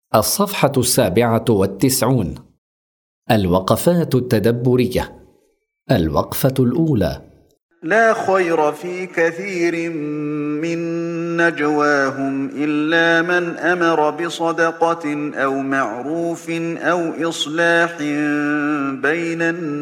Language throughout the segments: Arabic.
الصفحة 97. الوقفات التدبرية. الوقفة الأولى: لا خير في كثير من نجواهم إلا من أمر بصدقة أو معروف أو إصلاح بين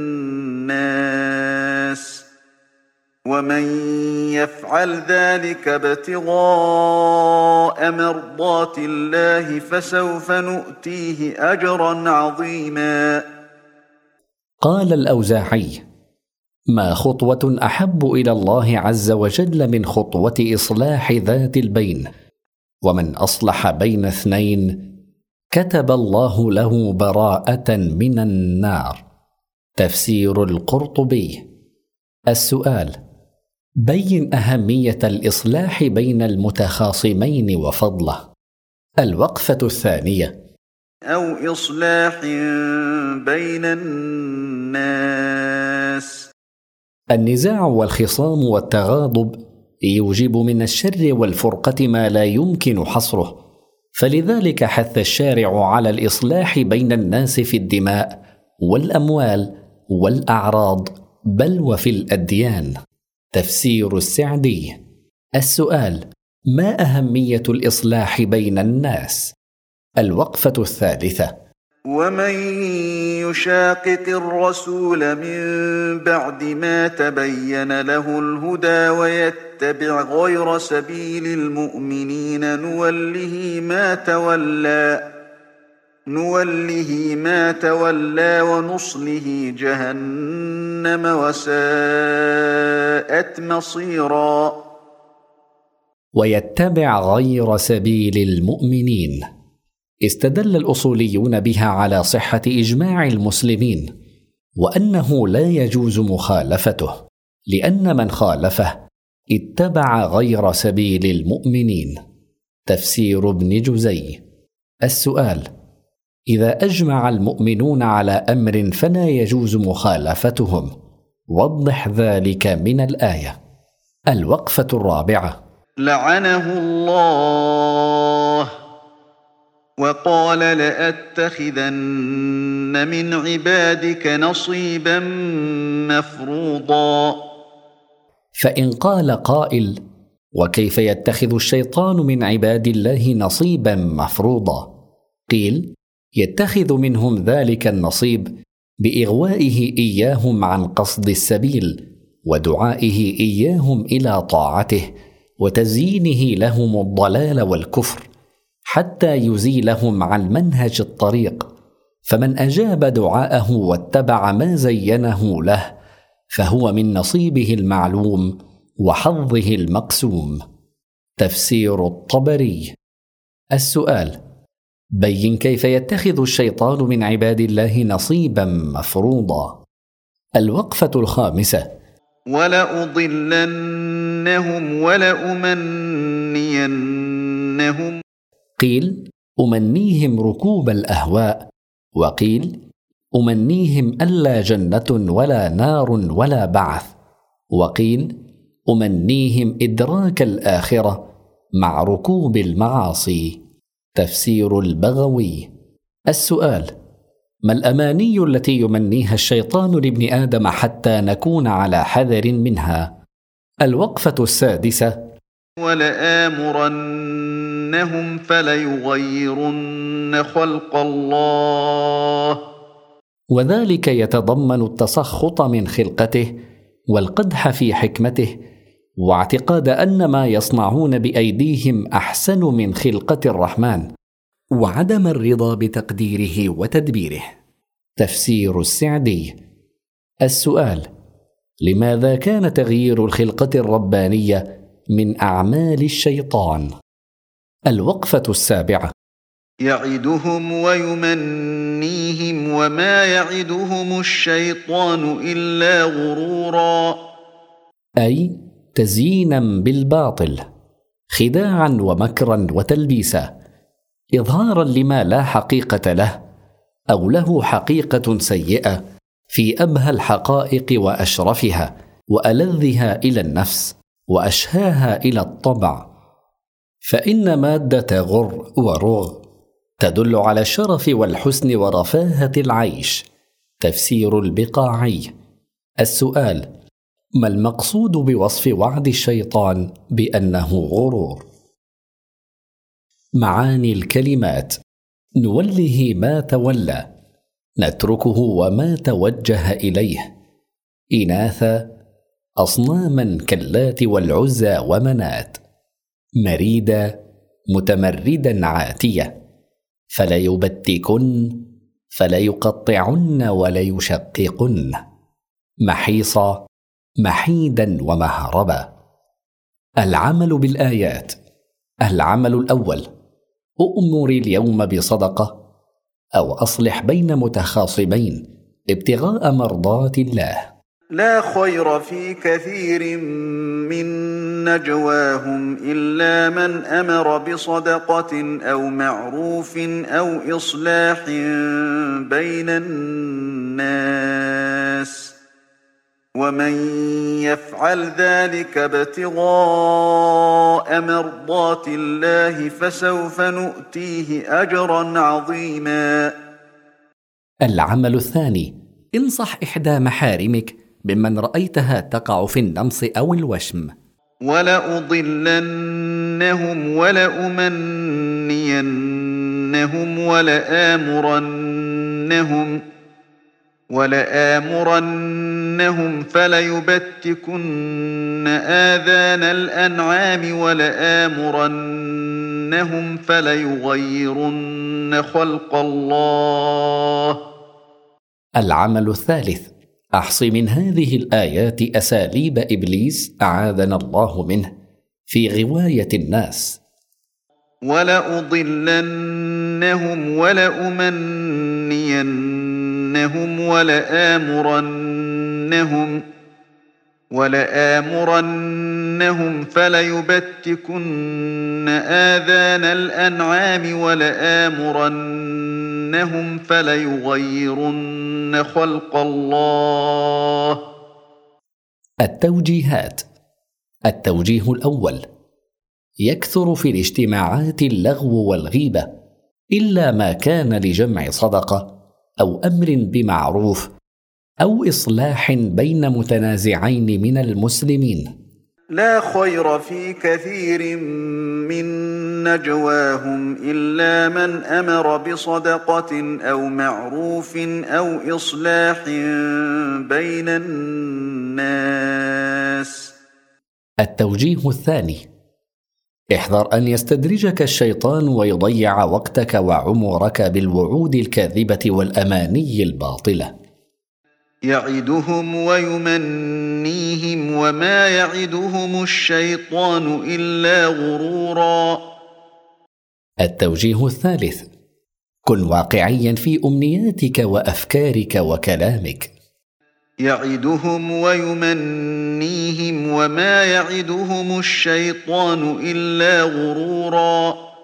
الناس، ومن يفعل ذلك ابتغاء مرضات الله فسوف نؤتيه أجرا عظيما. قال الأوزاعي: ما خطوة أحب إلى الله عز وجل من خطوة إصلاح ذات البين، ومن أصلح بين اثنين كتب الله له براءة من النار. تفسير القرطبي. السؤال: بين أهمية الإصلاح بين المتخاصمين وفضله. الوقفة الثانية: أو إصلاح بين الناس. النزاع والخصام والتغاضب يوجب من الشر والفرقة ما لا يمكن حصره، فلذلك حث الشارع على الإصلاح بين الناس في الدماء والأموال والأعراض، بل وفي الأديان. تفسير السعدي. السؤال: ما أهمية الإصلاح بين الناس؟ الوقفة الثالثة: ومن يشاقق الرسول من بعد ما تبين له الهدى ويتبع غير سبيل المؤمنين نوله ما تولى ونصله جهنم وساءت مصيرا. ويتبع غير سبيل المؤمنين. استدل الأصوليون بها على صحة إجماع المسلمين، وأنه لا يجوز مخالفته، لأن من خالفه اتبع غير سبيل المؤمنين. تفسير ابن جزي. السؤال: إذا أجمع المؤمنون على أمر فلا يجوز مخالفتهم، وضح ذلك من الآية. الوقفة الرابعة: لعنه الله وقال لأتخذن من عبادك نصيبا مفروضا. فإن قال قائل: وكيف يتخذ الشيطان من عباد الله نصيبا مفروضا؟ قيل: يتخذ منهم ذلك النصيب بإغوائه إياهم عن قصد السبيل، ودعائه إياهم إلى طاعته، وتزيينه لهم الضلال والكفر، حتى يزيلهم عن منهج الطريق. فمن أجاب دعاءه واتبع ما زينه له فهو من نصيبه المعلوم وحظه المقسوم. تفسير الطبري. السؤال: بين كيف يتخذ الشيطان من عباد الله نصيبا مفروضا. الوقفة الخامسة: ولأضلنهم ولأمنينهم. قيل: أمنيهم ركوب الأهواء، وقيل: أمنيهم ألا جنة ولا نار ولا بعث، وقيل: أمنيهم إدراك الآخرة مع ركوب المعاصي. تفسير البغوي. السؤال: ما الأماني التي يمنيها الشيطان لابن آدم حتى نكون على حذر منها؟ الوقفة السادسة: ولآمرنهم فليغيرن خلق الله. وذلك يتضمن التسخط من خلقته والقدح في حكمته، واعتقاد أن ما يصنعون بأيديهم أحسن من خلقة الرحمن، وعدم الرضا بتقديره وتدبيره. تفسير السعدي. السؤال: لماذا كان تغيير الخلقة الربانية من أعمال الشيطان؟ الوقفة السابعة: يعدهم ويمنيهم وما يعدهم الشيطان إلا غرورا. أي تزيينا بالباطل، خداعا ومكرا وتلبيسا، إظهارا لما لا حقيقة له، أو له حقيقة سيئة في أبهى الحقائق وأشرفها وألذها إلى النفس وأشهاها إلى الطبع. فإن مادة غر ورغ تدل على الشرف والحسن ورفاهة العيش. تفسير البقاعي. السؤال: ما المقصود بوصف وعد الشيطان بأنه غرور؟ معاني الكلمات: نوله ما تولى، نتركه وما توجه إليه، إناثا، أصناما كاللات والعزى ومنات، مريدا، متمردا عاتية، فليبتكن، فليقطعن وليشققن، محيصا، محيدا ومهربا. العمل بالآيات: العمل الأول: أؤمر اليوم بصدقة، أو أصلح بين متخاصمين ابتغاء مرضات الله. لا خير في كثير من نجواهم إلا من أمر بصدقة أو معروف أو إصلاح بين الناس، ومن يفعل ذلك ابتغاء مرضات الله فسوف نؤتيه أجرا عظيما. العمل الثاني: انصح إحدى محارمك بمن رأيتها تقع في النمص أو الوشم. ولأضلنهم ولأمنينهم ولآمرنهم فليبتكن آذان الأنعام ولآمرنهم فليغيرن خلق الله. العمل الثالث: أحص من هذه الآيات أساليب إبليس أعاذنا الله منه في غواية الناس. ولأضلنهم ولأمنينهم ولآمرنهم فليبتكن آذان الأنعام ولآمرنهم فليغيرن خلق الله. التوجيهات: التوجيه الأول: يكثر في الاجتماعات اللغو والغيبة، إلا ما كان لجمع صدقة أو أمر بمعروف أو إصلاح بين متنازعين من المسلمين. لا خير في كثير من نجواهم إلا من أمر بصدقة أو معروف أو إصلاح بين الناس. التوجيه الثاني: احذر أن يستدرجك الشيطان ويضيع وقتك وعمرك بالوعود الكاذبة والأماني الباطلة. يعدهم ويمنيهم وما يعدهم الشيطان إلا غرورا. التوجيه الثالث: كن واقعيا في أمنياتك وأفكارك وكلامك. يعدهم ويمنيهم وما يعدهم الشيطان إلا غرورا.